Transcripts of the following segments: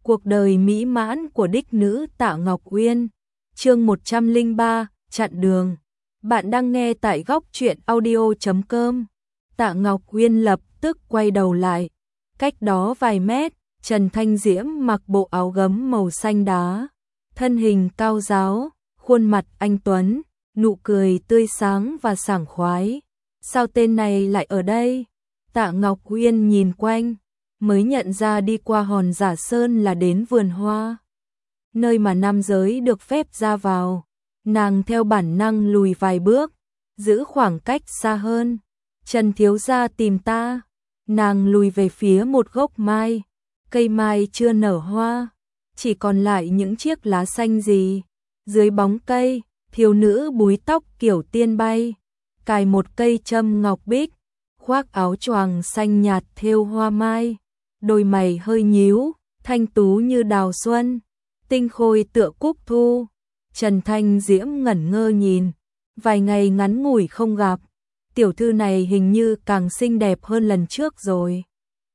Cuộc đời mỹ mãn của đích nữ Tạ Ngọc Uyên. Chương 103, chặn đường. Bạn đang nghe tại góc truyện audio.com. Tạ Ngọc Uyên lập tức quay đầu lại. Cách đó vài mét, Trần Thanh Diễm mặc bộ áo gấm màu xanh đá, thân hình cao ráo, khuôn mặt anh tuấn, nụ cười tươi sáng và sảng khoái. Sao tên này lại ở đây? Tạ Ngọc Uyên nhìn quanh, mới nhận ra đi qua Hòn Giả Sơn là đến vườn hoa, nơi mà nam giới được phép ra vào. Nàng theo bản năng lùi vài bước, giữ khoảng cách xa hơn. Trần thiếu gia tìm ta. Nàng lùi về phía một gốc mai, cây mai chưa nở hoa, chỉ còn lại những chiếc lá xanh gì. Dưới bóng cây, thiếu nữ búi tóc kiểu tiên bay, cài một cây châm ngọc bích, khoác áo choàng xanh nhạt thêu hoa mai, đôi mày hơi nhíu, thanh tú như đào xuân, tinh khôi tựa cúc thu. Trần Thanh Diễm ngẩn ngơ nhìn, vài ngày ngắn ngủi không gặp, tiểu thư này hình như càng xinh đẹp hơn lần trước rồi.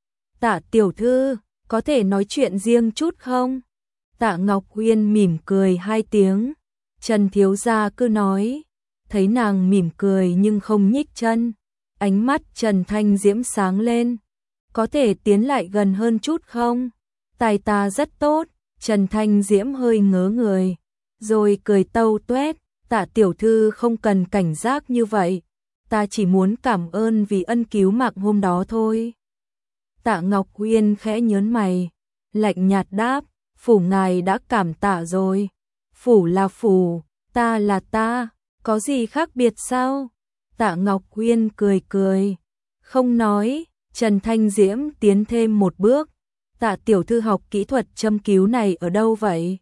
Tạ tiểu thư, có thể nói chuyện riêng chút không? Tạ Ngọc Uyên mỉm cười hai tiếng. Trần thiếu gia cứ nói. Thấy nàng mỉm cười nhưng không nhích chân, ánh mắt Trần Thanh Diễm sáng lên. Có thể tiến lại gần hơn chút không? Tài ta rất tốt. Trần Thanh Diễm hơi ngớ người, rồi cười tâu tuét. Tạ tiểu thư không cần cảnh giác như vậy, ta chỉ muốn cảm ơn vì ân cứu mạng hôm đó thôi. Tạ Ngọc Uyên khẽ nhớn mày, lạnh nhạt đáp, phủ ngài đã cảm tạ rồi. Phủ là phủ, ta là ta, có gì khác biệt sao? Tạ Ngọc Uyên cười cười, không nói. Trần Thanh Diễm tiến thêm một bước. Tạ tiểu thư học kỹ thuật châm cứu này ở đâu vậy?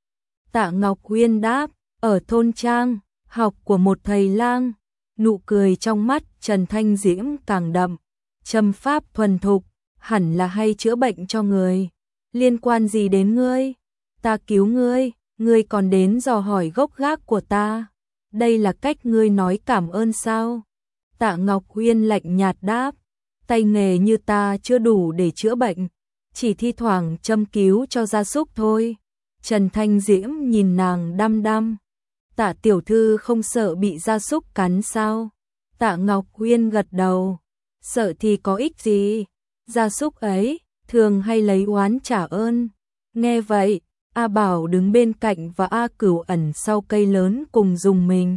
Tạ Ngọc Uyên đáp, ở thôn trang, học của một thầy lang. Nụ cười trong mắt Trần Thanh Diễm càng đậm. Châm pháp thuần thục, hẳn là hay chữa bệnh cho người. Liên quan gì đến ngươi? Ta cứu ngươi, ngươi còn đến dò hỏi gốc gác của ta. Đây là cách ngươi nói cảm ơn sao? Tạ Ngọc Uyên lạnh nhạt đáp, tay nghề như ta chưa đủ để chữa bệnh, chỉ thi thoảng châm cứu cho gia súc thôi. Trần Thanh Diễm nhìn nàng đăm đăm. Tạ tiểu thư không sợ bị gia súc cắn sao? Tạ Ngọc Uyên gật đầu. Sợ thì có ích gì? Gia súc ấy thường hay lấy oán trả ơn. Nghe vậy, A Bảo đứng bên cạnh và A Cửu ẩn sau cây lớn cùng dùng mình.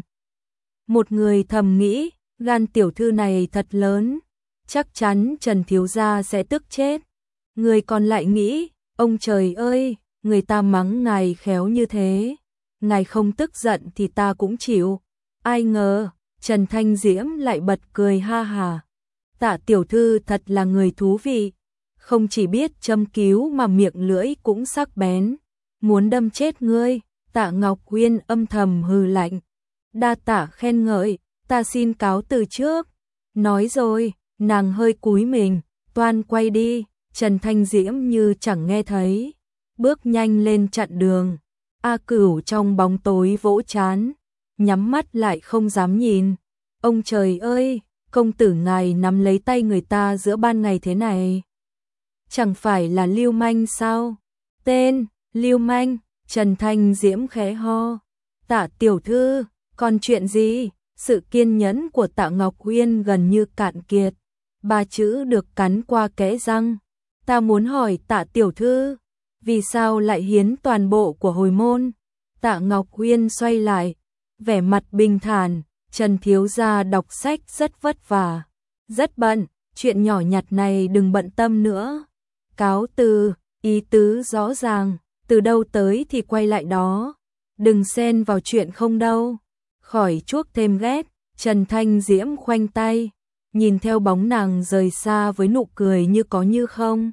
Một người thầm nghĩ, gan tiểu thư này thật lớn, chắc chắn Trần thiếu gia sẽ tức chết. Người còn lại nghĩ, ông trời ơi, người ta mắng ngài khéo như thế, ngài không tức giận thì ta cũng chịu. Ai ngờ, Trần Thanh Diễm lại bật cười ha hà. Tạ tiểu thư thật là người thú vị, không chỉ biết châm cứu mà miệng lưỡi cũng sắc bén, muốn đâm chết ngươi. Tạ Ngọc Uyên âm thầm hừ lạnh. Đa tạ khen ngợi, ta xin cáo từ trước. Nói rồi, nàng hơi cúi mình, toan quay đi. Trần Thanh Diễm như chẳng nghe thấy, bước nhanh lên chặn đường. A Cửu trong bóng tối vỗ trán, nhắm mắt lại không dám nhìn. Ông trời ơi, công tử ngài nắm lấy tay người ta giữa ban ngày thế này, chẳng phải là lưu manh sao? Tên, lưu manh. Trần Thanh Diễm khẽ ho. Tạ tiểu thư, còn chuyện gì? Sự kiên nhẫn của Tạ Ngọc Uyên gần như cạn kiệt, ba chữ được cắn qua kẽ răng. Ta muốn hỏi Tạ tiểu thư, vì sao lại hiến toàn bộ của hồi môn? Tạ Ngọc Uyên xoay lại, vẻ mặt bình thản. Trần thiếu gia đọc sách rất vất vả, rất bận, chuyện nhỏ nhặt này đừng bận tâm nữa. Cáo từ, ý tứ rõ ràng, từ đâu tới thì quay lại đó, đừng xen vào chuyện không đâu. Khỏi chuốc thêm ghét. Trần Thanh Diễm khoanh tay, nhìn theo bóng nàng rời xa với nụ cười như có như không.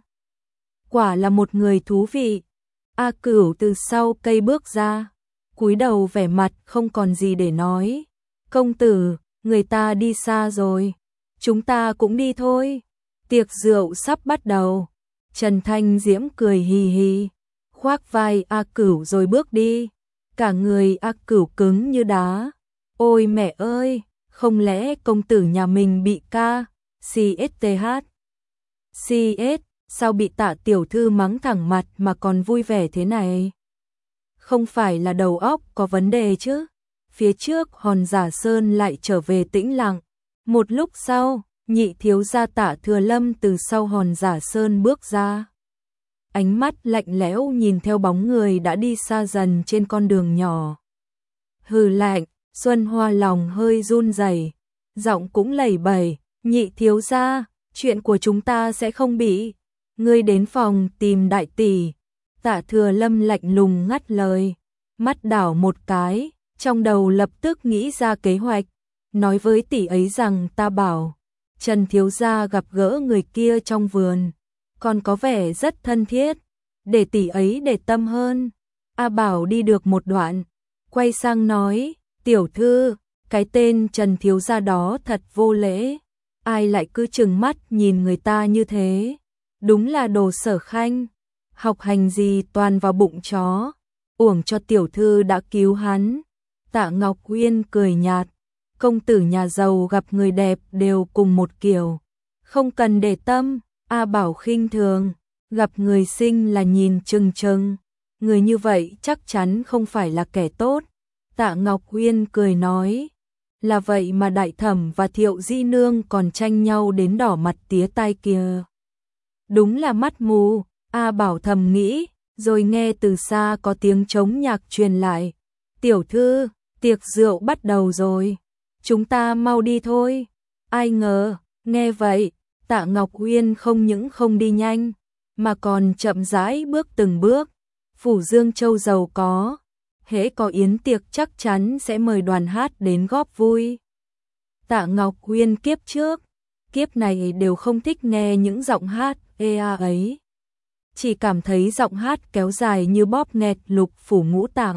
Quả là một người thú vị. A Cửu từ sau cây bước ra, cúi đầu vẻ mặt không còn gì để nói. Công tử, người ta đi xa rồi, chúng ta cũng đi thôi. Tiệc rượu sắp bắt đầu. Trần Thanh Diễm cười hì hì, khoác vai A Cửu rồi bước đi. Cả người A Cửu cứng như đá. Ôi mẹ ơi, không lẽ công tử nhà mình bị ca, CSTH. CS sao bị Tạ tiểu thư mắng thẳng mặt mà còn vui vẻ thế này? Không phải là đầu óc có vấn đề chứ? Phía trước Hòn Giả Sơn lại trở về tĩnh lặng. Một lúc sau, nhị thiếu gia Tạ Thừa Lâm từ sau Hòn Giả Sơn bước ra. Ánh mắt lạnh lẽo nhìn theo bóng người đã đi xa dần trên con đường nhỏ. Hừ lạnh, Xuân Hoa lòng hơi run rẩy, giọng cũng lẩy bẩy, nhị thiếu gia, chuyện của chúng ta sẽ không bị. Ngươi đến phòng tìm đại tỷ. Tạ Thừa Lâm lạnh lùng ngắt lời, mắt đảo một cái, trong đầu lập tức nghĩ ra kế hoạch, nói với tỷ ấy rằng ta bảo Trần thiếu gia gặp gỡ người kia trong vườn, còn có vẻ rất thân thiết, để tỷ ấy để tâm hơn. A Bảo đi được một đoạn, quay sang nói, tiểu thư, cái tên Trần thiếu gia đó thật vô lễ, ai lại cứ trừng mắt nhìn người ta như thế, đúng là đồ Sở Khanh, học hành gì toàn vào bụng chó, uổng cho tiểu thư đã cứu hắn. Tạ Ngọc Uyên cười nhạt, công tử nhà giàu gặp người đẹp đều cùng một kiểu, không cần để tâm. A Bảo khinh thường, gặp người xinh là nhìn chừng chừng, người như vậy chắc chắn không phải là kẻ tốt. Tạ Ngọc Uyên cười nói, là vậy mà Đại Thẩm và Thiệu Di Nương còn tranh nhau đến đỏ mặt tía tai kìa. Đúng là mắt mù, A Bảo thầm nghĩ, rồi nghe từ xa có tiếng trống nhạc truyền lại. Tiểu thư, tiệc rượu bắt đầu rồi, chúng ta mau đi thôi. Ai ngờ, nghe vậy, Tạ Ngọc Uyên không những không đi nhanh, mà còn chậm rãi bước từng bước. Phủ Dương Châu giàu có, hễ có yến tiệc chắc chắn sẽ mời đoàn hát đến góp vui. Tạ Ngọc Uyên kiếp trước, kiếp này đều không thích nghe những giọng hát ea ấy. Chỉ cảm thấy giọng hát kéo dài như bóp nghẹt lục phủ ngũ tạng.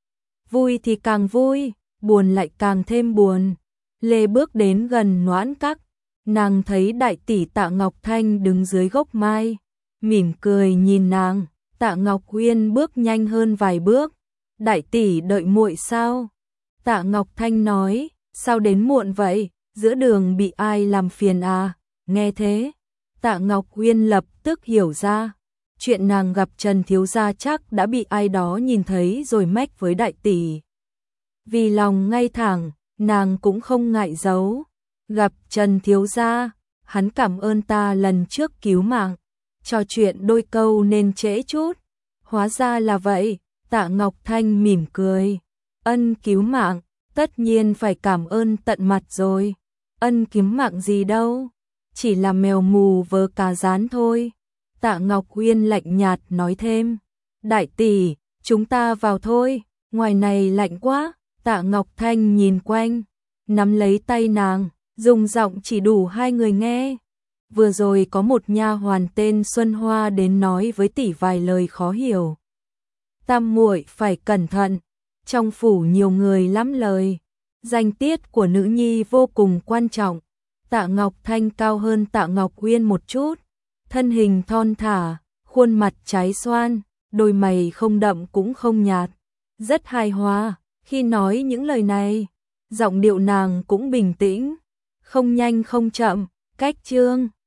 Vui thì càng vui, buồn lại càng thêm buồn. Lê bước đến gần Noãn Các, nàng thấy đại tỷ Tạ Ngọc Thanh đứng dưới gốc mai, mỉm cười nhìn nàng. Tạ Ngọc Uyên bước nhanh hơn vài bước. Đại tỷ đợi muội sao? Tạ Ngọc Thanh nói, sao đến muộn vậy? Giữa đường bị ai làm phiền à? Nghe thế, Tạ Ngọc Uyên lập tức hiểu ra, chuyện nàng gặp Trần thiếu gia chắc đã bị ai đó nhìn thấy rồi mách với đại tỷ. Vì lòng ngay thẳng, nàng cũng không ngại giấu. Gặp Trần thiếu gia, hắn cảm ơn ta lần trước cứu mạng, trò chuyện đôi câu nên trễ chút. Hóa ra là vậy. Tạ Ngọc Thanh mỉm cười, ân cứu mạng, tất nhiên phải cảm ơn tận mặt rồi. Ân cứu mạng gì đâu, chỉ là mèo mù vớ cá rán thôi. Tạ Ngọc Uyên lạnh nhạt nói thêm, đại tỷ, chúng ta vào thôi, ngoài này lạnh quá. Tạ Ngọc Thanh nhìn quanh, nắm lấy tay nàng, dùng giọng chỉ đủ hai người nghe. Vừa rồi có một nha hoàn tên Xuân Hoa đến nói với tỷ vài lời khó hiểu. Tam muội phải cẩn thận, trong phủ nhiều người lắm lời, danh tiết của nữ nhi vô cùng quan trọng. Tạ Ngọc Thanh cao hơn Tạ Ngọc Uyên một chút, thân hình thon thả, khuôn mặt trái xoan, đôi mày không đậm cũng không nhạt, rất hài hòa. Khi nói những lời này, giọng điệu nàng cũng bình tĩnh, không nhanh không chậm, cách chương